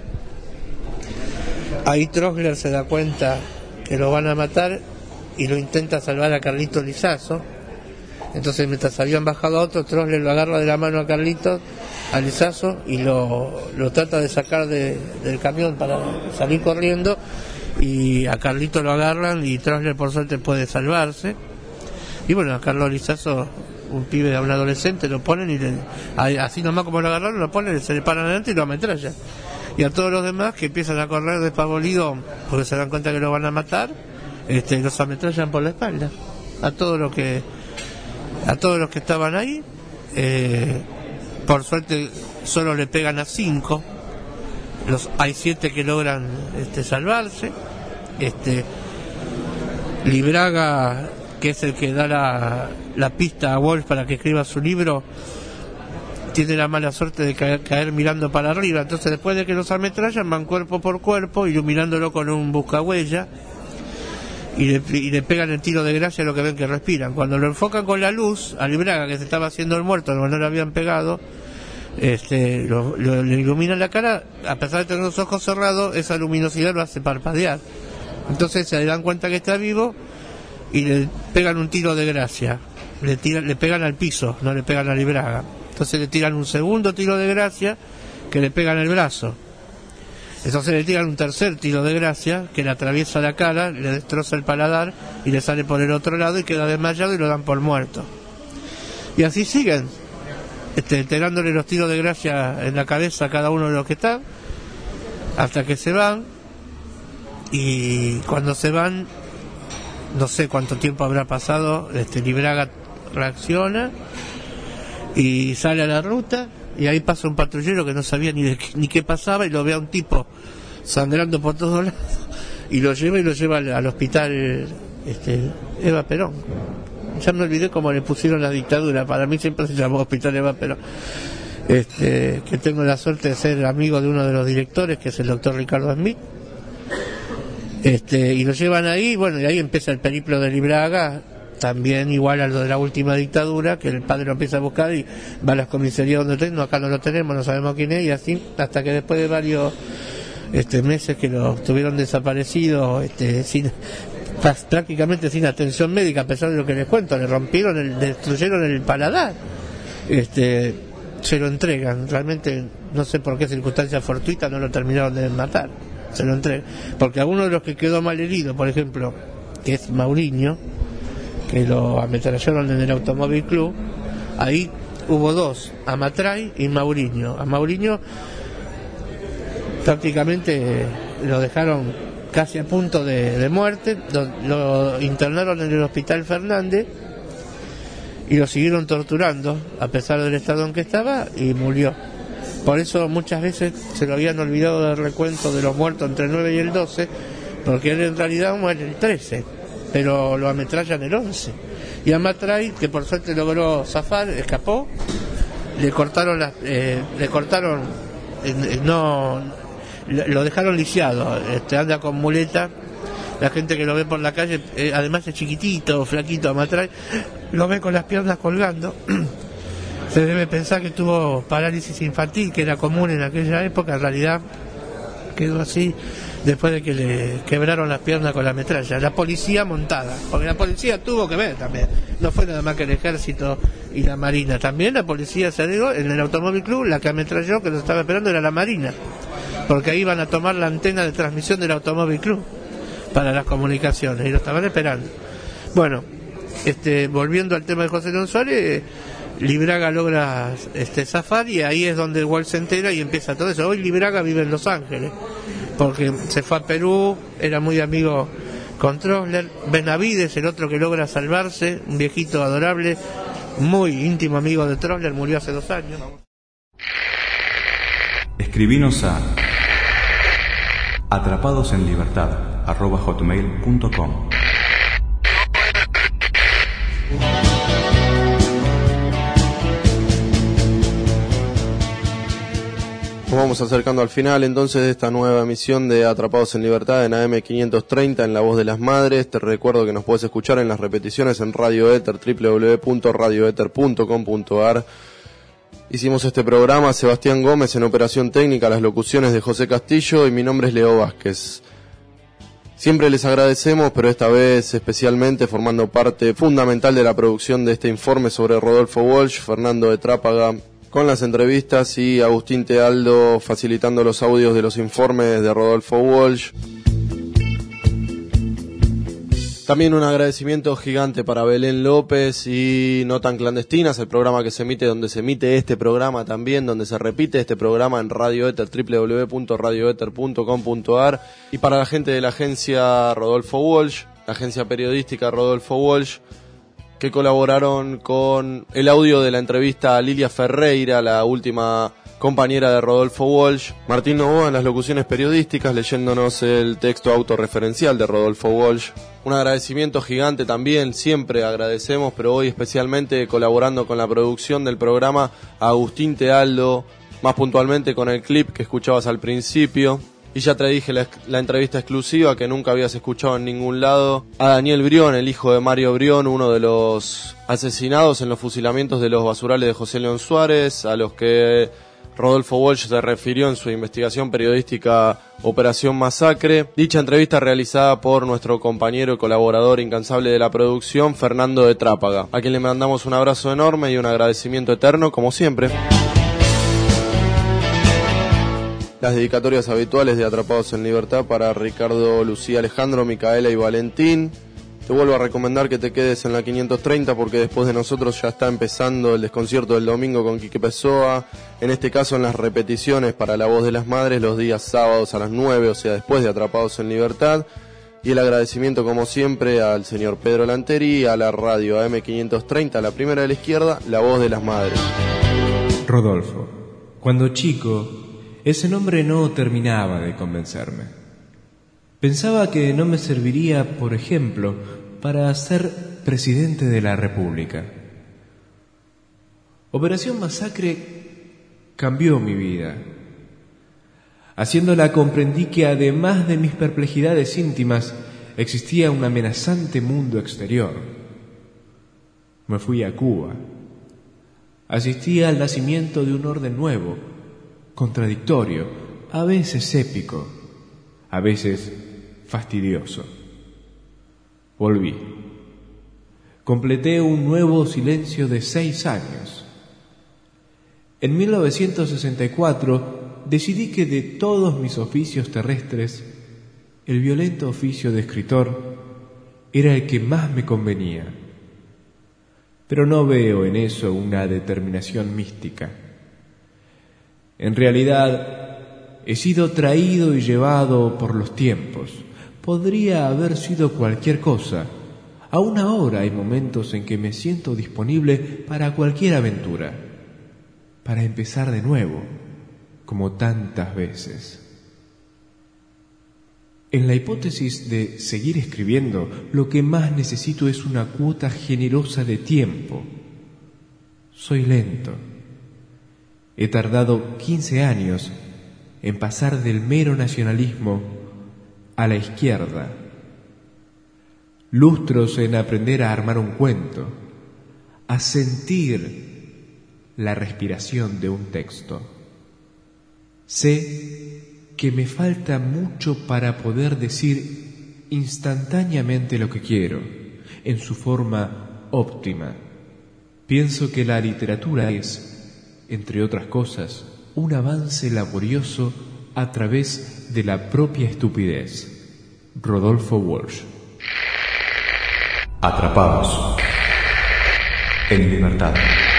Ahí Trosler se da cuenta que lo van a matar y lo intenta salvar a Carlito Lizazo. Entonces, mientras habían bajado a otro, Trosler lo agarra de la mano a Carlito, a Lizazo, y lo, lo trata de sacar de, del camión para salir corriendo, y a Carlito lo agarran y Trosler por suerte puede salvarse. Y bueno, a Carlos Lizazo, un pibe, un adolescente, lo ponen y le, así nomás como lo agarraron, lo ponen, se le paran adelante y lo ametrallan. Y a todos los demás que empiezan a correr despavoridos porque se dan cuenta que lo van a matar, este, los ametrallan por la espalda. A todos los que a todos los que estaban ahí, eh, por suerte solo le pegan a cinco. Los, hay siete que logran este, salvarse. Este, Libraga, que es el que da la, la pista a Walsh para que escriba su libro, tiene la mala suerte de caer, caer mirando para arriba. Entonces, después de que los ametrallan, van cuerpo por cuerpo, iluminándolo con un buscahuella, y le, y le pegan el tiro de gracia a lo que ven que respiran. Cuando lo enfocan con la luz, a Libraga, que se estaba haciendo el muerto, no lo habían pegado, este, lo, lo, le iluminan la cara. A pesar de tener los ojos cerrados, esa luminosidad lo hace parpadear. Entonces se dan cuenta que está vivo y le pegan un tiro de gracia. Le, tiran, le pegan al piso, no le pegan a Libraga. Entonces le tiran un segundo tiro de gracia que le pegan el brazo. Entonces le tiran un tercer tiro de gracia que le atraviesa la cara, le destroza el paladar y le sale por el otro lado y queda desmayado y lo dan por muerto. Y así siguen, este, tirándole los tiros de gracia en la cabeza a cada uno de los que están, hasta que se van. Y cuando se van, no sé cuánto tiempo habrá pasado, este, Libraga reacciona y sale a la ruta, y ahí pasa un patrullero que no sabía ni de qué, ni qué pasaba, y lo ve a un tipo sangrando por todos lados y lo lleva y lo lleva al, al hospital este, Eva Perón. Ya me olvidé cómo le pusieron la dictadura, para mí siempre se llamó Hospital Eva Perón. Este, que tengo la suerte de ser amigo de uno de los directores, que es el doctor Ricardo Smith. Este, y lo llevan ahí, bueno, y ahí empieza el periplo de Libraga, también igual a lo de la última dictadura, que el padre lo empieza a buscar y va a las comisarías donde tenemos, acá no lo tenemos, no sabemos quién es, y así, hasta que después de varios este, meses que lo tuvieron desaparecido, este, sin, prácticamente sin atención médica, a pesar de lo que les cuento, le rompieron, el, destruyeron el paladar, este, se lo entregan, realmente no sé por qué circunstancia fortuita no lo terminaron de matar, se lo entregan, porque a uno de los que quedó mal herido, por ejemplo, que es Mauriño, que lo ametrallaron en el Automóvil Club, ahí hubo dos, Amatray y Mauriño. A Mauriño prácticamente lo dejaron casi a punto de, de muerte, lo, lo internaron en el Hospital Fernández y lo siguieron torturando a pesar del estado en que estaba, y murió. Por eso muchas veces se lo habían olvidado del recuento de los muertos entre el nueve y el doce, porque él en realidad muere el trece, pero lo ametrallan el once. Y a Matray, que por suerte logró zafar, escapó, le cortaron las, eh, le cortaron, eh, no, lo dejaron lisiado, este, anda con muleta. La gente que lo ve por la calle, eh, además es chiquitito, flaquito a Matray, lo ve con las piernas colgando. Se debe pensar que tuvo parálisis infantil, que era común en aquella época. En realidad quedó así después de que le quebraron las piernas con la metralla. La policía montada, porque la policía tuvo que ver también, no fue nada más que el ejército y la marina, también la policía se agregó en el Automóvil Club. La que ametralló, que lo estaba esperando, era la marina, porque ahí iban a tomar la antena de transmisión del Automóvil Club para las comunicaciones, y lo estaban esperando. Bueno, este, volviendo al tema de José León Suárez, Libraga logra este, zafar, y ahí es donde Walsh se entera y empieza todo eso. Hoy Libraga vive en Los Ángeles, porque se fue a Perú, era muy amigo con Trosler. Benavides, el otro que logra salvarse, un viejito adorable, muy íntimo amigo de Trosler, murió hace dos años. Escribinos a atrapadosenlibertad arroba hotmail punto com. Nos vamos acercando al final entonces de esta nueva emisión de Atrapados en Libertad en A M quinientos treinta en La Voz de las Madres. Te recuerdo que nos puedes escuchar en las repeticiones en Radio Éter, doble u doble u doble u punto radio éter punto com punto a r. Hicimos este programa Sebastián Gómez en operación técnica, las locuciones de José Castillo, y mi nombre es Leo Vázquez. Siempre les agradecemos, pero esta vez especialmente formando parte fundamental de la producción de este informe sobre Rodolfo Walsh, Fernando de Trápaga con las entrevistas, y Agustín Tealdo facilitando los audios de los informes de Rodolfo Walsh. También un agradecimiento gigante para Belén López y No Tan Clandestinas, el programa que se emite, donde se emite este programa también, donde se repite este programa en Radio Éter, doble u doble u doble u punto radio éter punto com punto a r. Y para la gente de la agencia Rodolfo Walsh, la agencia periodística Rodolfo Walsh, que colaboraron con el audio de la entrevista a Lilia Ferreira, la última compañera de Rodolfo Walsh. Martín Novoa en las locuciones periodísticas, leyéndonos el texto autorreferencial de Rodolfo Walsh. Un agradecimiento gigante también, siempre agradecemos, pero hoy especialmente colaborando con la producción del programa, a Agustín Tealdo, más puntualmente con el clip que escuchabas al principio. Y ya te dije la, la entrevista exclusiva que nunca habías escuchado en ningún lado, a Daniel Brión, el hijo de Mario Brión, uno de los asesinados en los fusilamientos de los basurales de José León Suárez, a los que Rodolfo Walsh se refirió en su investigación periodística Operación Masacre. Dicha entrevista realizada por nuestro compañero y colaborador incansable de la producción, Fernando de Trápaga, a quien le mandamos un abrazo enorme y un agradecimiento eterno, como siempre. Las dedicatorias habituales de Atrapados en Libertad para Ricardo, Lucía, Alejandro, Micaela y Valentín. Te vuelvo a recomendar que te quedes en la quinientos treinta, porque después de nosotros ya está empezando el desconcierto del domingo con Quique Pessoa, en este caso en las repeticiones para La Voz de las Madres los días sábados a las nueve, o sea después de Atrapados en Libertad. Y el agradecimiento como siempre al señor Pedro Lanteri, a la radio A M quinientos treinta, la primera de la izquierda, La Voz de las Madres. Rodolfo, cuando chico, ese nombre no terminaba de convencerme. Pensaba que no me serviría, por ejemplo, para ser presidente de la República. Operación Masacre cambió mi vida. Haciéndola comprendí que además de mis perplejidades íntimas, existía un amenazante mundo exterior. Me fui a Cuba. Asistí al nacimiento de un orden nuevo, contradictorio, a veces épico, a veces fastidioso. Volví. Completé un nuevo silencio de seis años. En mil novecientos sesenta y cuatro decidí que de todos mis oficios terrestres, el violento oficio de escritor era el que más me convenía. Pero no veo en eso una determinación mística. En realidad, he sido traído y llevado por los tiempos. Podría haber sido cualquier cosa. Aún ahora hay momentos en que me siento disponible para cualquier aventura, para empezar de nuevo, como tantas veces. En la hipótesis de seguir escribiendo, lo que más necesito es una cuota generosa de tiempo. Soy lento. He tardado quince años en pasar del mero nacionalismo a la izquierda. Lustros en aprender a armar un cuento, a sentir la respiración de un texto. Sé que me falta mucho para poder decir instantáneamente lo que quiero, en su forma óptima. Pienso que la literatura es, entre otras cosas, un avance laborioso a través de la propia estupidez. Rodolfo Walsh. Atrapados en libertad.